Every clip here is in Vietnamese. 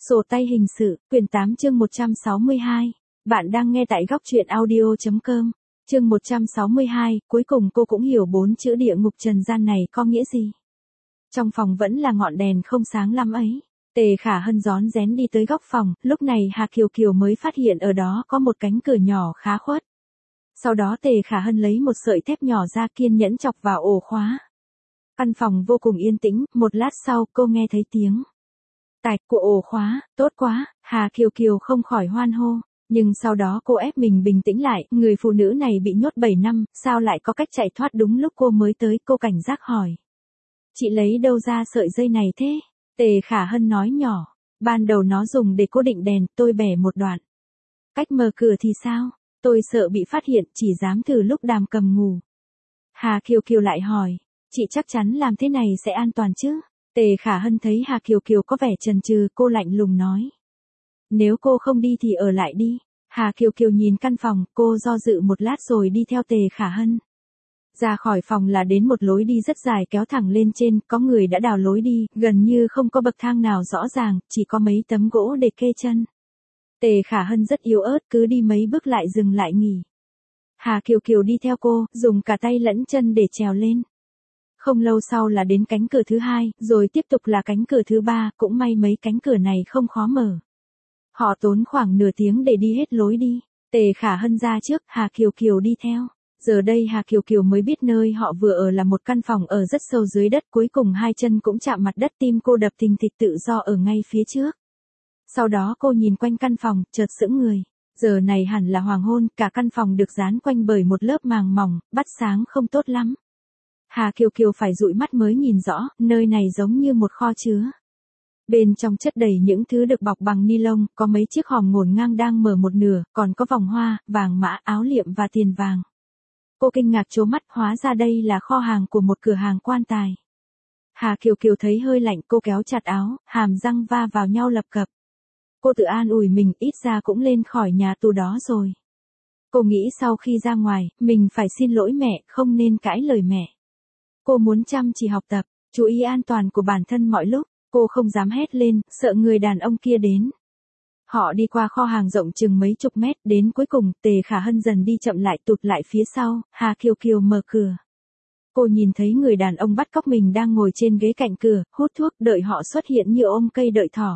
Sổ tay hình sự, quyển 8 chương 162. Bạn đang nghe tại góc truyện audio.com. Chương 162, cuối cùng cô cũng hiểu 4 chữ địa ngục trần gian này có nghĩa gì. Trong phòng vẫn là ngọn đèn không sáng lắm ấy. Tề Khả Hân rón rén đi tới góc phòng, lúc này Hà Kiều Kiều mới phát hiện ở đó có một cánh cửa nhỏ khá khuất. Sau đó Tề Khả Hân lấy một sợi thép nhỏ ra kiên nhẫn chọc vào ổ khóa. Căn phòng vô cùng yên tĩnh, một lát sau cô nghe thấy tiếng tạch của ổ khóa, tốt quá, Hà Kiều Kiều không khỏi hoan hô. Nhưng sau đó cô ép mình bình tĩnh lại, người phụ nữ này bị nhốt 7 năm, sao lại có cách chạy thoát đúng lúc cô mới tới, cô cảnh giác hỏi. Chị lấy đâu ra sợi dây này thế? Tề Khả Hân nói nhỏ, ban đầu nó dùng để cố định đèn, tôi bẻ một đoạn. Cách mở cửa thì sao? Tôi sợ bị phát hiện, chỉ dám thử lúc Đàm Cầm ngủ. Hà Kiều Kiều lại hỏi, chị chắc chắn làm thế này sẽ an toàn chứ? Tề Khả Hân thấy Hà Kiều Kiều có vẻ chần chừ, cô lạnh lùng nói. Nếu cô không đi thì ở lại đi. Hà Kiều Kiều nhìn căn phòng, cô do dự một lát rồi đi theo Tề Khả Hân. Ra khỏi phòng là đến một lối đi rất dài kéo thẳng lên trên, có người đã đào lối đi, gần như không có bậc thang nào rõ ràng, chỉ có mấy tấm gỗ để kê chân. Tề Khả Hân rất yếu ớt, cứ đi mấy bước lại dừng lại nghỉ. Hà Kiều Kiều đi theo cô, dùng cả tay lẫn chân để trèo lên. Không lâu sau là đến cánh cửa thứ hai, rồi tiếp tục là cánh cửa thứ ba, cũng may mấy cánh cửa này không khó mở. Họ tốn khoảng nửa tiếng để đi hết lối đi. Tề Khả Hân ra trước, Hà Kiều Kiều đi theo. Giờ đây Hà Kiều Kiều mới biết nơi họ vừa ở là một căn phòng ở rất sâu dưới đất, cuối cùng hai chân cũng chạm mặt đất, tim cô đập thình thịch tự do ở ngay phía trước. Sau đó cô nhìn quanh căn phòng, chợt sững người. Giờ này hẳn là hoàng hôn, cả căn phòng được dán quanh bởi một lớp màng mỏng, bắt sáng không tốt lắm. Hà Kiều Kiều phải dụi mắt mới nhìn rõ, nơi này giống như một kho chứa. Bên trong chất đầy những thứ được bọc bằng ni lông, có mấy chiếc hòm ngổn ngang đang mở một nửa, còn có vòng hoa, vàng mã, áo liệm và tiền vàng. Cô kinh ngạc trố mắt, hóa ra đây là kho hàng của một cửa hàng quan tài. Hà Kiều Kiều thấy hơi lạnh, cô kéo chặt áo, hàm răng va vào nhau lập cập. Cô tự an ủi mình, ít ra cũng lên khỏi nhà tù đó rồi. Cô nghĩ sau khi ra ngoài, mình phải xin lỗi mẹ, không nên cãi lời mẹ. Cô muốn chăm chỉ học tập, chú ý an toàn của bản thân mọi lúc. Cô không dám hét lên, sợ người đàn ông kia đến. Họ đi qua kho hàng rộng chừng mấy chục mét, đến cuối cùng, Tề Khả Hân dần đi chậm lại, tụt lại phía sau, Hà Kiều Kiều mở cửa. Cô nhìn thấy người đàn ông bắt cóc mình đang ngồi trên ghế cạnh cửa, hút thuốc, đợi họ xuất hiện như ôm cây đợi thỏ.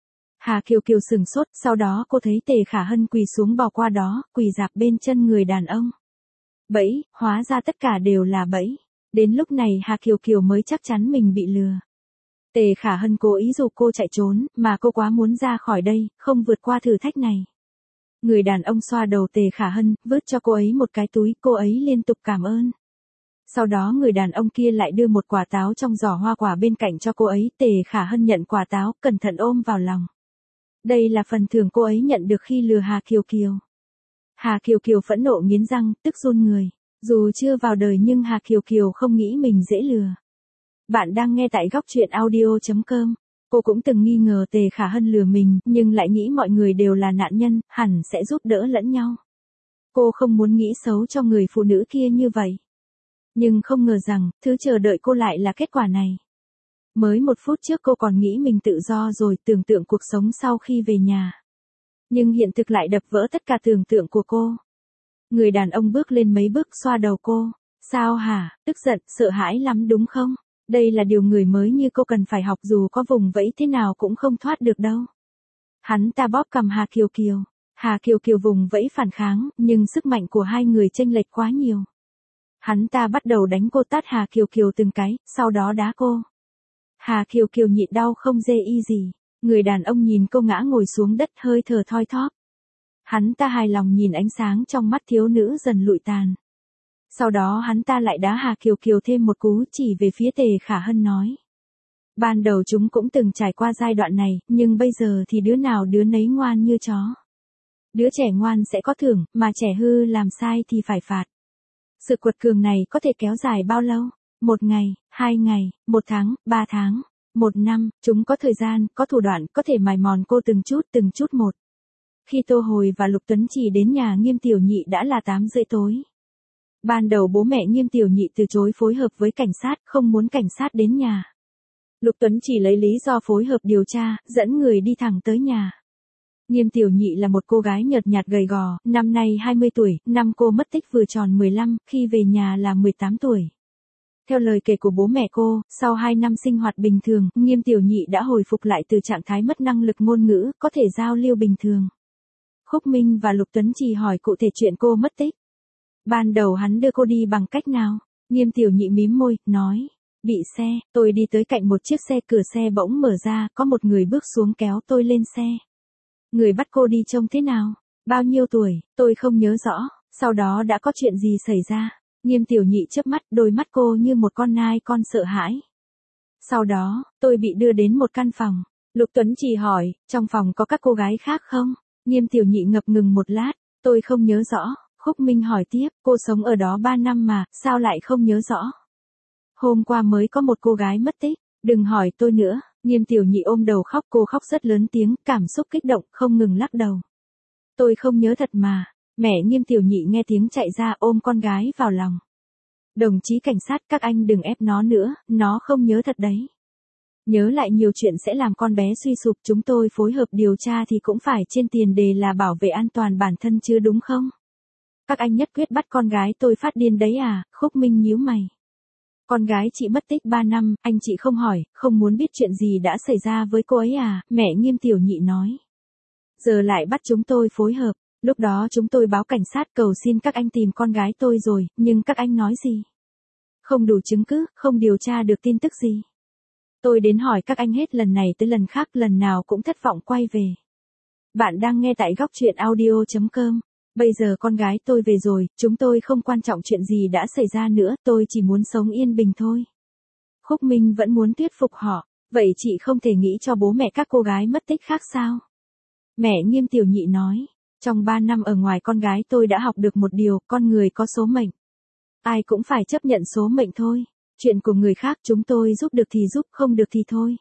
Hà Kiều Kiều sừng sốt, sau đó cô thấy Tề Khả Hân quỳ xuống bò qua đó, quỳ rạp bên chân người đàn ông. Bẫy, hóa ra tất cả đều là bẫy. Đến lúc này Hà Kiều Kiều mới chắc chắn mình bị lừa. Tề Khả Hân cố ý dụ cô chạy trốn, mà cô quá muốn ra khỏi đây, không vượt qua thử thách này. Người đàn ông xoa đầu Tề Khả Hân, vứt cho cô ấy một cái túi, cô ấy liên tục cảm ơn. Sau đó người đàn ông kia lại đưa một quả táo trong giỏ hoa quả bên cạnh cho cô ấy, Tề Khả Hân nhận quả táo, cẩn thận ôm vào lòng. Đây là phần thưởng cô ấy nhận được khi lừa Hà Kiều Kiều. Hà Kiều Kiều phẫn nộ nghiến răng, tức run người. Dù chưa vào đời nhưng Hà Kiều Kiều không nghĩ mình dễ lừa. Bạn đang nghe tại góc truyện audio.com. Cô cũng từng nghi ngờ Tề Khả Hân lừa mình, nhưng lại nghĩ mọi người đều là nạn nhân, hẳn sẽ giúp đỡ lẫn nhau. Cô không muốn nghĩ xấu cho người phụ nữ kia như vậy. Nhưng không ngờ rằng, thứ chờ đợi cô lại là kết quả này. Mới một phút trước cô còn nghĩ mình tự do rồi, tưởng tượng cuộc sống sau khi về nhà. Nhưng hiện thực lại đập vỡ tất cả tưởng tượng của cô. Người đàn ông bước lên mấy bước xoa đầu cô. Sao hả, tức giận, sợ hãi lắm đúng không? Đây là điều người mới như cô cần phải học, dù có vùng vẫy thế nào cũng không thoát được đâu. Hắn ta bóp cằm Hà Kiều Kiều. Hà Kiều Kiều vùng vẫy phản kháng, nhưng sức mạnh của hai người chênh lệch quá nhiều. Hắn ta bắt đầu đánh cô, tát Hà Kiều Kiều từng cái, sau đó đá cô. Hà Kiều Kiều nhịn đau không dê y gì. Người đàn ông nhìn cô ngã ngồi xuống đất, hơi thở thoi thóp. Hắn ta hài lòng nhìn ánh sáng trong mắt thiếu nữ dần lụi tàn. Sau đó hắn ta lại đá Hà Kiều Kiều thêm một cú, chỉ về phía Tề Khả Hân nói. Ban đầu chúng cũng từng trải qua giai đoạn này, nhưng bây giờ thì đứa nào đứa nấy ngoan như chó. Đứa trẻ ngoan sẽ có thưởng, mà trẻ hư làm sai thì phải phạt. Sự quật cường này có thể kéo dài bao lâu? 1 ngày, 2 ngày, 1 tháng, 3 tháng, 1 năm, chúng có thời gian, có thủ đoạn, có thể mài mòn cô từng chút một. Khi Tô Hồi và Lục Tuấn Chỉ đến nhà Nghiêm Tiểu Nhị đã là 8:30 tối. Ban đầu bố mẹ Nghiêm Tiểu Nhị từ chối phối hợp với cảnh sát, không muốn cảnh sát đến nhà. Lục Tuấn chỉ lấy lý do phối hợp điều tra, dẫn người đi thẳng tới nhà. Nghiêm Tiểu Nhị là một cô gái nhợt nhạt gầy gò, năm nay 20 tuổi, năm cô mất tích vừa tròn 15, khi về nhà là 18 tuổi. Theo lời kể của bố mẹ cô, sau 2 năm sinh hoạt bình thường, Nghiêm Tiểu Nhị đã hồi phục lại từ trạng thái mất năng lực ngôn ngữ, có thể giao lưu bình thường. Khúc Minh và Lục Tuấn chỉ hỏi cụ thể chuyện cô mất tích. Ban đầu hắn đưa cô đi bằng cách nào? Nghiêm Tiểu Nhị mím môi, nói. Bị xe, tôi đi tới cạnh một chiếc xe, cửa xe bỗng mở ra, có một người bước xuống kéo tôi lên xe. Người bắt cô đi trông thế nào? Bao nhiêu tuổi? Tôi không nhớ rõ. Sau đó đã có chuyện gì xảy ra? Nghiêm Tiểu Nhị chớp mắt, đôi mắt cô như một con nai con sợ hãi. Sau đó, tôi bị đưa đến một căn phòng. Lục Tuấn chỉ hỏi, trong phòng có các cô gái khác không? Nghiêm Tiểu Nhị ngập ngừng một lát, tôi không nhớ rõ. Khúc Minh hỏi tiếp, cô sống ở đó 3 năm mà, sao lại không nhớ rõ? Hôm qua mới có một cô gái mất tích, đừng hỏi tôi nữa. Nghiêm Tiểu Nhị ôm đầu khóc, cô khóc rất lớn tiếng, cảm xúc kích động, không ngừng lắc đầu. Tôi không nhớ thật mà. Mẹ Nghiêm Tiểu Nhị nghe tiếng chạy ra ôm con gái vào lòng. Đồng chí cảnh sát, các anh đừng ép nó nữa, nó không nhớ thật đấy. Nhớ lại nhiều chuyện sẽ làm con bé suy sụp, chúng tôi phối hợp điều tra thì cũng phải trên tiền đề là bảo vệ an toàn bản thân chứ đúng không? Các anh nhất quyết bắt con gái tôi phát điên đấy à? Khúc Minh nhíu mày. Con gái chị mất tích 3 năm, anh chị không hỏi, không muốn biết chuyện gì đã xảy ra với cô ấy à? Mẹ Nghiêm Tiểu Nhị nói. Giờ lại bắt chúng tôi phối hợp, lúc đó chúng tôi báo cảnh sát cầu xin các anh tìm con gái tôi rồi, nhưng các anh nói gì? Không đủ chứng cứ, không điều tra được tin tức gì. Tôi đến hỏi các anh hết lần này tới lần khác, lần nào cũng thất vọng quay về. Bạn đang nghe tại góc truyện audio.com. Bây giờ con gái tôi về rồi, chúng tôi không quan trọng chuyện gì đã xảy ra nữa, tôi chỉ muốn sống yên bình thôi. Khúc Minh vẫn muốn thuyết phục họ, vậy chị không thể nghĩ cho bố mẹ các cô gái mất tích khác sao? Mẹ Nghiêm Tiểu Nhị nói, trong 3 năm ở ngoài con gái tôi đã học được một điều, con người có số mệnh. Ai cũng phải chấp nhận số mệnh thôi, chuyện của người khác chúng tôi giúp được thì giúp, không được thì thôi.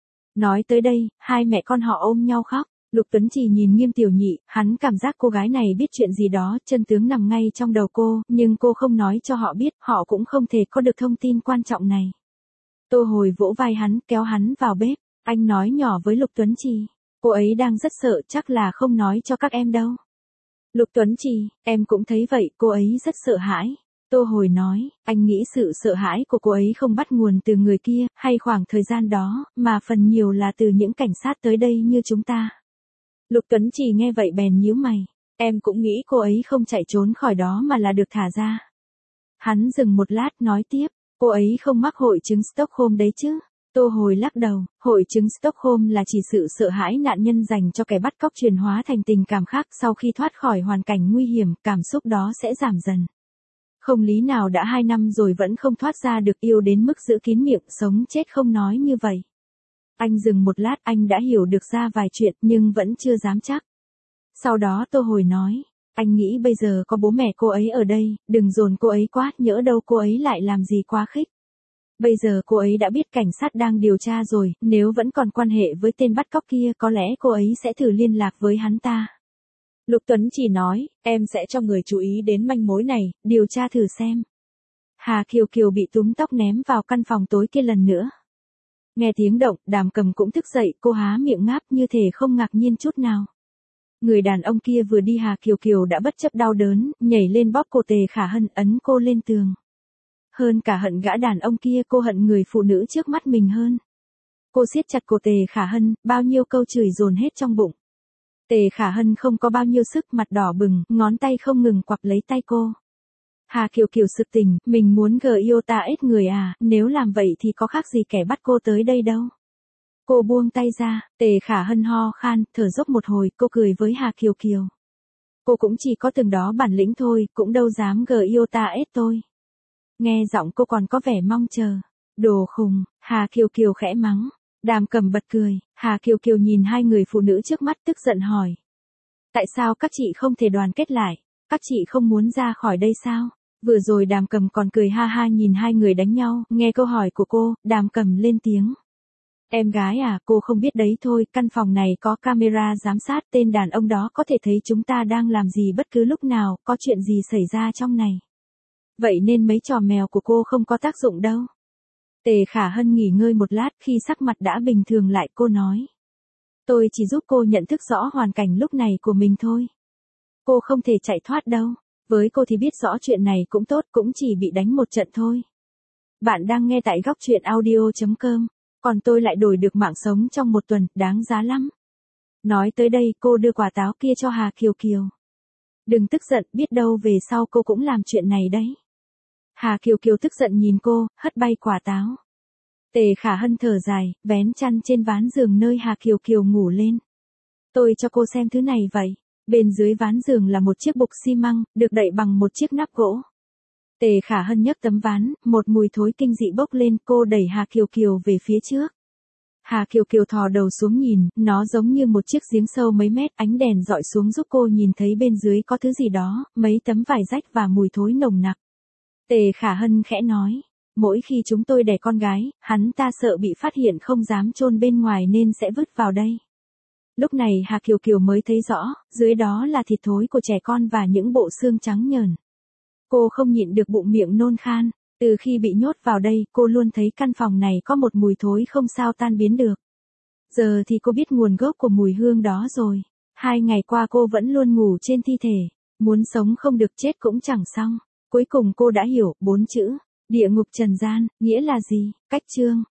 Nói tới đây, hai mẹ con họ ôm nhau khóc. Lục Tuấn chỉ nhìn Nghiêm Tiểu Nhị, hắn cảm giác cô gái này biết chuyện gì đó, chân tướng nằm ngay trong đầu cô, nhưng cô không nói cho họ biết, họ cũng không thể có được thông tin quan trọng này. Tô Hồi vỗ vai hắn, kéo hắn vào bếp, anh nói nhỏ với Lục Tuấn Trì, cô ấy đang rất sợ, chắc là không nói cho các em đâu. Lục Tuấn Trì, em cũng thấy vậy, cô ấy rất sợ hãi. Tô Hồi nói, anh nghĩ sự sợ hãi của cô ấy không bắt nguồn từ người kia, hay khoảng thời gian đó, mà phần nhiều là từ những cảnh sát tới đây như chúng ta. Lục Tuấn Trì nghe vậy bèn nhíu mày, em cũng nghĩ cô ấy không chạy trốn khỏi đó mà là được thả ra. Hắn dừng một lát nói tiếp, cô ấy không mắc hội chứng Stockholm đấy chứ? Tô Hồi lắc đầu, hội chứng Stockholm là chỉ sự sợ hãi nạn nhân dành cho kẻ bắt cóc chuyển hóa thành tình cảm khác, sau khi thoát khỏi hoàn cảnh nguy hiểm, cảm xúc đó sẽ giảm dần. Không lý nào đã 2 năm rồi vẫn không thoát ra được, yêu đến mức giữ kín miệng, sống chết không nói như vậy. Anh dừng một lát, anh đã hiểu được ra vài chuyện nhưng vẫn chưa dám chắc. Sau đó Tô Hồi nói, anh nghĩ bây giờ có bố mẹ cô ấy ở đây, đừng dồn cô ấy quá, nhỡ đâu cô ấy lại làm gì quá khích. Bây giờ cô ấy đã biết cảnh sát đang điều tra rồi, nếu vẫn còn quan hệ với tên bắt cóc kia có lẽ cô ấy sẽ thử liên lạc với hắn ta. Lục Tuấn chỉ nói, em sẽ cho người chú ý đến manh mối này, điều tra thử xem. Hà Kiều Kiều bị túm tóc ném vào căn phòng tối kia lần nữa. Nghe tiếng động, Đàm Cầm cũng thức dậy, cô há miệng ngáp như thể không ngạc nhiên chút nào. Người đàn ông kia vừa đi Hà Kiều Kiều đã bất chấp đau đớn, nhảy lên bóp cổ Tề Khả Hân, ấn cô lên tường. Hơn cả hận gã đàn ông kia, cô hận người phụ nữ trước mắt mình hơn. Cô siết chặt cổ Tề Khả Hân, bao nhiêu câu chửi dồn hết trong bụng. Tề Khả Hân không có bao nhiêu sức, mặt đỏ bừng, ngón tay không ngừng quặp lấy tay cô. Hà Kiều Kiều sực tỉnh, mình muốn Iota ết người à, nếu làm vậy thì có khác gì kẻ bắt cô tới đây đâu. Cô buông tay ra, Tề Khả Hân ho khan, thở dốc một hồi, cô cười với Hà Kiều Kiều. Cô cũng chỉ có từng đó bản lĩnh thôi, cũng đâu dám Iota ết tôi. Nghe giọng cô còn có vẻ mong chờ. Đồ khùng, Hà Kiều Kiều khẽ mắng. Đàm Cầm bật cười, Hà Kiều Kiều nhìn hai người phụ nữ trước mắt tức giận hỏi. Tại sao các chị không thể đoàn kết lại? Các chị không muốn ra khỏi đây sao? Vừa rồi Đàm Cầm còn cười ha ha nhìn hai người đánh nhau, nghe câu hỏi của cô, Đàm Cầm lên tiếng. Em gái à, cô không biết đấy thôi, căn phòng này có camera giám sát, tên đàn ông đó có thể thấy chúng ta đang làm gì bất cứ lúc nào, có chuyện gì xảy ra trong này. Vậy nên mấy trò mèo của cô không có tác dụng đâu. Tề Khả Hân nghỉ ngơi một lát, khi sắc mặt đã bình thường lại cô nói. Tôi chỉ giúp cô nhận thức rõ hoàn cảnh lúc này của mình thôi. Cô không thể chạy thoát đâu. Với cô thì biết rõ chuyện này cũng tốt, cũng chỉ bị đánh một trận thôi. Bạn đang nghe tại góc truyện audio.com. Còn tôi lại đổi được mạng sống trong một tuần, đáng giá lắm. Nói tới đây cô đưa quả táo kia cho Hà Kiều Kiều. Đừng tức giận, biết đâu về sau cô cũng làm chuyện này đấy. Hà Kiều Kiều tức giận nhìn cô, hất bay quả táo. Tề Khả Hân thở dài, vén chăn trên ván giường nơi Hà Kiều Kiều ngủ lên. Tôi cho cô xem thứ này vậy. Bên dưới ván giường là một chiếc bục xi măng, được đậy bằng một chiếc nắp gỗ. Tề Khả Hân nhấc tấm ván, một mùi thối kinh dị bốc lên, cô đẩy Hà Kiều Kiều về phía trước. Hà Kiều Kiều thò đầu xuống nhìn, nó giống như một chiếc giếng sâu mấy mét, ánh đèn dọi xuống giúp cô nhìn thấy bên dưới có thứ gì đó, mấy tấm vải rách và mùi thối nồng nặc. Tề Khả Hân khẽ nói, mỗi khi chúng tôi đẻ con gái, hắn ta sợ bị phát hiện không dám chôn bên ngoài nên sẽ vứt vào đây. Lúc này Hà Kiều Kiều mới thấy rõ, dưới đó là thịt thối của trẻ con và những bộ xương trắng nhờn. Cô không nhịn được bụng miệng nôn khan, từ khi bị nhốt vào đây cô luôn thấy căn phòng này có một mùi thối không sao tan biến được. Giờ thì cô biết nguồn gốc của mùi hương đó rồi. 2 ngày qua cô vẫn luôn ngủ trên thi thể, muốn sống không được chết cũng chẳng xong. Cuối cùng cô đã hiểu 4 chữ, địa ngục trần gian, nghĩa là gì, cách chương.